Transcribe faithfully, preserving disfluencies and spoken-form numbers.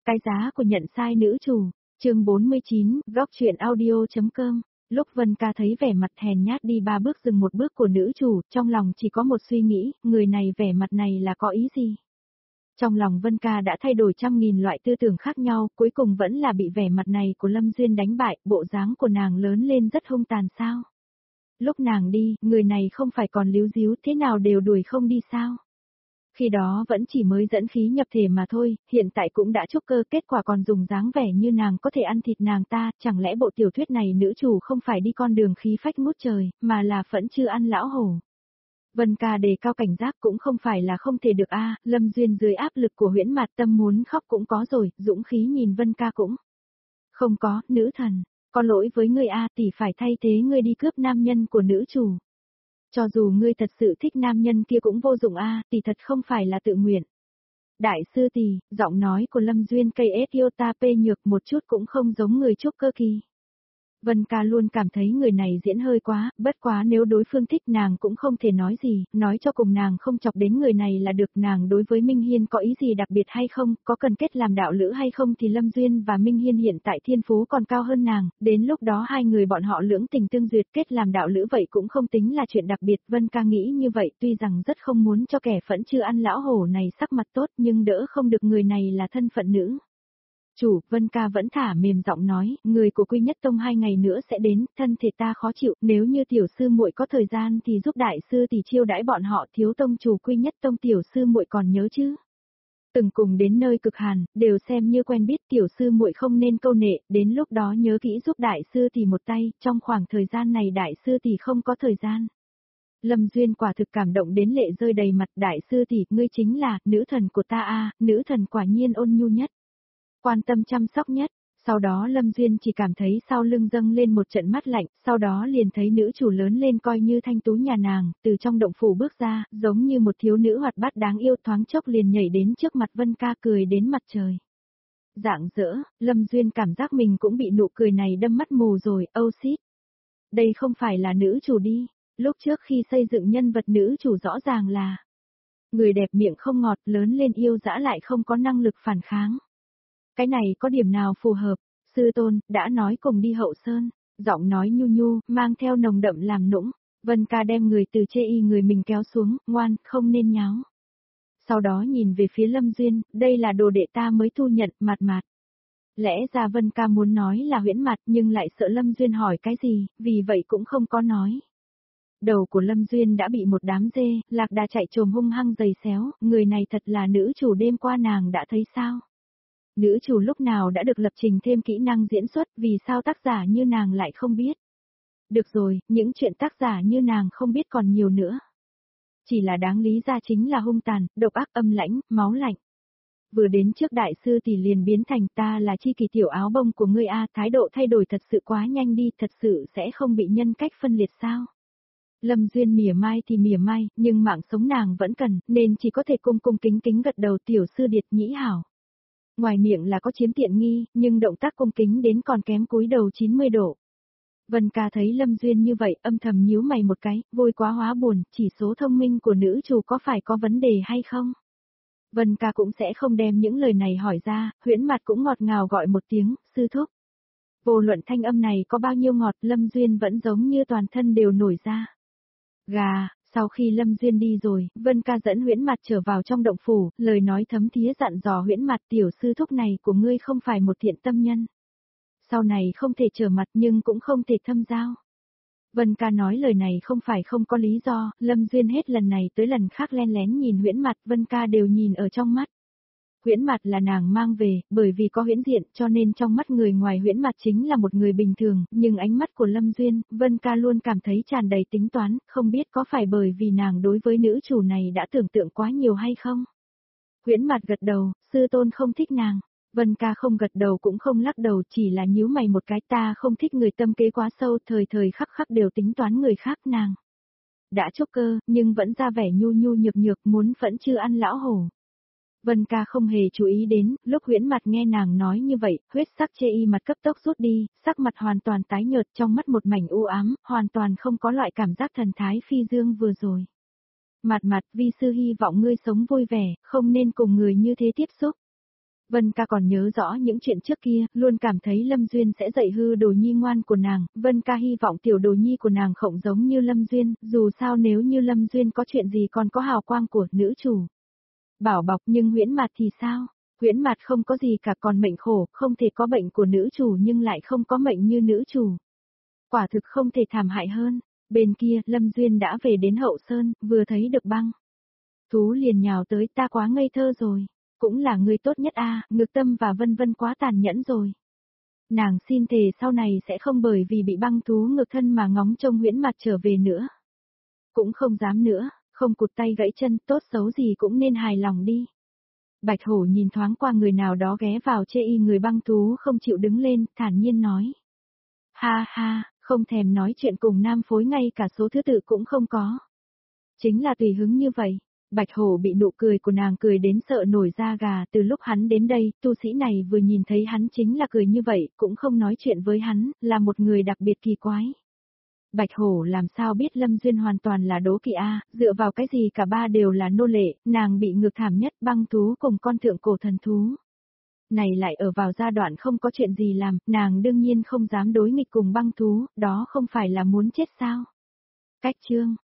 Cái giá của nhận sai nữ chủ, chương bốn mươi chín, góc truyện audio.com. Lúc Vân Ca thấy vẻ mặt hèn nhát đi ba bước dừng một bước của nữ chủ, trong lòng chỉ có một suy nghĩ, người này vẻ mặt này là có ý gì? Trong lòng Vân Ca đã thay đổi trăm nghìn loại tư tưởng khác nhau, cuối cùng vẫn là bị vẻ mặt này của Lâm Duyên đánh bại, bộ dáng của nàng lớn lên rất hung tàn sao? Lúc nàng đi, người này không phải còn líu díu thế nào đều đuổi không đi sao? Khi đó vẫn chỉ mới dẫn khí nhập thể mà thôi, hiện tại cũng đã trúc cơ, kết quả còn dùng dáng vẻ như nàng có thể ăn thịt nàng ta, chẳng lẽ bộ tiểu thuyết này nữ chủ không phải đi con đường khí phách ngút trời, mà là phẫn chưa ăn lão hổ. Vân Ca đề cao cảnh giác cũng không phải là không thể được a. Lâm Duyên dưới áp lực của huyễn mạt tâm muốn khóc cũng có rồi, dũng khí nhìn Vân Ca cũng không có, nữ thần, có lỗi với ngươi a, tỷ phải thay thế ngươi đi cướp nam nhân của nữ chủ. Cho dù ngươi thật sự thích nam nhân kia cũng vô dụng a, tỷ thật không phải là tự nguyện. Đại sư tỷ, giọng nói của Lâm Duyên cây ép iota p nhược một chút cũng không giống người trúc cơ kỳ. Vân Ca luôn cảm thấy người này diễn hơi quá, bất quá nếu đối phương thích nàng cũng không thể nói gì, nói cho cùng nàng không chọc đến người này là được. Nàng đối với Minh Hiên có ý gì đặc biệt hay không, có cần kết làm đạo lữ hay không thì Lâm Duyên và Minh Hiên hiện tại thiên phú còn cao hơn nàng, đến lúc đó hai người bọn họ lưỡng tình tương duyệt kết làm đạo lữ vậy cũng không tính là chuyện đặc biệt. Vân Ca nghĩ như vậy, tuy rằng rất không muốn cho kẻ phẫn chưa ăn lão hổ này sắc mặt tốt nhưng đỡ không được người này là thân phận nữ. Chủ, Vân Ca vẫn thả mềm giọng nói, người của Quy Nhất Tông hai ngày nữa sẽ đến, thân thể ta khó chịu, nếu như tiểu sư muội có thời gian thì giúp đại sư tỷ chiêu đãi bọn họ. Thiếu tông chủ Quy Nhất Tông tiểu sư muội còn nhớ chứ? Từng cùng đến nơi cực hàn, đều xem như quen biết, tiểu sư muội không nên câu nệ, đến lúc đó nhớ kỹ giúp đại sư tỷ một tay, trong khoảng thời gian này đại sư tỷ không có thời gian. Lâm Duyên quả thực cảm động đến lệ rơi đầy mặt. Đại sư tỷ, ngươi chính là nữ thần của ta a, nữ thần quả nhiên ôn nhu nhất, quan tâm chăm sóc nhất. Sau đó Lâm Duyên chỉ cảm thấy sau lưng dâng lên một trận mát lạnh, sau đó liền thấy nữ chủ lớn lên coi như thanh tú nhà nàng, từ trong động phủ bước ra, giống như một thiếu nữ hoạt bát đáng yêu, thoáng chốc liền nhảy đến trước mặt Vân Ca cười đến mặt trời rạng rỡ. Lâm Duyên cảm giác mình cũng bị nụ cười này đâm mắt mù rồi. Oh shit, đây không phải là nữ chủ đi, lúc trước khi xây dựng nhân vật nữ chủ rõ ràng là người đẹp miệng không ngọt, lớn lên yêu dã lại không có năng lực phản kháng. Cái này có điểm nào phù hợp? Sư tôn, đã nói cùng đi Hậu Sơn, giọng nói nhu nhu, mang theo nồng đậm làm nũng. Vân Ca đem người từ chê y người mình kéo xuống, ngoan, không nên nháo. Sau đó nhìn về phía Lâm Duyên, đây là đồ đệ ta mới thu nhận, Mạt Mạt. Lẽ ra Vân Ca muốn nói là Huyễn Mạt nhưng lại sợ Lâm Duyên hỏi cái gì, vì vậy cũng không có nói. Đầu của Lâm Duyên đã bị một đám dê, lạc đà chạy trồm hung hăng giày xéo, người này thật là nữ chủ đêm qua nàng đã thấy sao? Nữ chủ lúc nào đã được lập trình thêm kỹ năng diễn xuất, vì sao tác giả như nàng lại không biết? Được rồi, những chuyện tác giả như nàng không biết còn nhiều nữa. Chỉ là đáng lý ra chính là hung tàn, độc ác, âm lãnh, máu lạnh. Vừa đến trước đại sư thì liền biến thành ta là chi kỳ tiểu áo bông của ngươi a, thái độ thay đổi thật sự quá nhanh đi, thật sự sẽ không bị nhân cách phân liệt sao? Lâm Duyên mỉa mai thì mỉa mai, nhưng mạng sống nàng vẫn cần, nên chỉ có thể cung cung kính kính gật đầu. Tiểu sư điệt nhĩ hảo. Ngoài miệng là có chiếm tiện nghi, nhưng động tác cung kính đến còn kém cúi đầu chín mươi độ. Vân Ca thấy Lâm Duyên như vậy, âm thầm nhíu mày một cái, vui quá hóa buồn, chỉ số thông minh của nữ chủ có phải có vấn đề hay không? Vân Ca cũng sẽ không đem những lời này hỏi ra, Huyễn Mạt cũng ngọt ngào gọi một tiếng, sư thúc. Vô luận thanh âm này có bao nhiêu ngọt, Lâm Duyên vẫn giống như toàn thân đều nổi ra gà. Sau khi Lâm Duyên đi rồi, Vân Ca dẫn Huyễn Mạt trở vào trong động phủ, lời nói thấm thía dặn dò Huyễn Mạt, tiểu sư thúc này của ngươi không phải một thiện tâm nhân. Sau này không thể trở mặt nhưng cũng không thể thâm giao. Vân Ca nói lời này không phải không có lý do, Lâm Duyên hết lần này tới lần khác len lén nhìn Huyễn Mạt, Vân Ca đều nhìn ở trong mắt. Huyễn Mạt là nàng mang về, bởi vì có huyễn diện cho nên trong mắt người ngoài Huyễn Mạt chính là một người bình thường, nhưng ánh mắt của Lâm Duyên, Vân Ca luôn cảm thấy tràn đầy tính toán, không biết có phải bởi vì nàng đối với nữ chủ này đã tưởng tượng quá nhiều hay không? Huyễn Mạt gật đầu, sư tôn không thích nàng. Vân Ca không gật đầu cũng không lắc đầu, chỉ là nhíu mày một cái, ta không thích người tâm kế quá sâu, thời thời khắc khắc đều tính toán người khác. Nàng đã trúc cơ, nhưng vẫn ra vẻ nhu nhu nhược nhược, muốn phẫn chưa ăn lão hổ. Vân Ca không hề chú ý đến, lúc Huyễn Mạt nghe nàng nói như vậy, huyết sắc chê y mặt cấp tốc rút đi, sắc mặt hoàn toàn tái nhợt, trong mắt một mảnh u ám, hoàn toàn không có loại cảm giác thần thái phi dương vừa rồi. Mạt Mạt, vi sư hy vọng ngươi sống vui vẻ, không nên cùng người như thế tiếp xúc. Vân ca còn nhớ rõ những chuyện trước kia, luôn cảm thấy Lâm Duyên sẽ dạy hư đồ nhi ngoan của nàng, Vân ca hy vọng tiểu đồ nhi của nàng không giống như Lâm Duyên, dù sao nếu như Lâm Duyên có chuyện gì còn có hào quang của nữ chủ. Bảo bọc nhưng Huyễn Mạt thì sao? Huyễn Mạt không có gì cả còn mệnh khổ, không thể có bệnh của nữ chủ nhưng lại không có mệnh như nữ chủ. Quả thực không thể thảm hại hơn. Bên kia, Lâm Duyên đã về đến Hậu Sơn, vừa thấy được băng thú liền nhào tới, ta quá ngây thơ rồi. Cũng là người tốt nhất a, à, Ngực Tâm và Vân Vân quá tàn nhẫn rồi. Nàng xin thề sau này sẽ không bởi vì bị băng thú ngược thân mà ngóng trông Huyễn Mạt trở về nữa. Cũng không dám nữa, không cụt tay gãy chân, tốt xấu gì cũng nên hài lòng đi. Bạch Hổ nhìn thoáng qua người nào đó ghé vào chê y người băng thú không chịu đứng lên, thản nhiên nói. Ha ha, không thèm nói chuyện cùng nam phối ngay cả số thứ tự cũng không có. Chính là tùy hứng như vậy. Bạch Hổ bị nụ cười của nàng cười đến sợ nổi da gà, từ lúc hắn đến đây, tu sĩ này vừa nhìn thấy hắn chính là cười như vậy, cũng không nói chuyện với hắn, là một người đặc biệt kỳ quái. Bạch Hổ làm sao biết Lâm Duyên hoàn toàn là đố kỵ a, dựa vào cái gì cả ba đều là nô lệ, nàng bị ngược thảm nhất băng thú cùng con thượng cổ thần thú. Này lại ở vào giai đoạn không có chuyện gì làm, nàng đương nhiên không dám đối nghịch cùng băng thú, đó không phải là muốn chết sao. Cách chương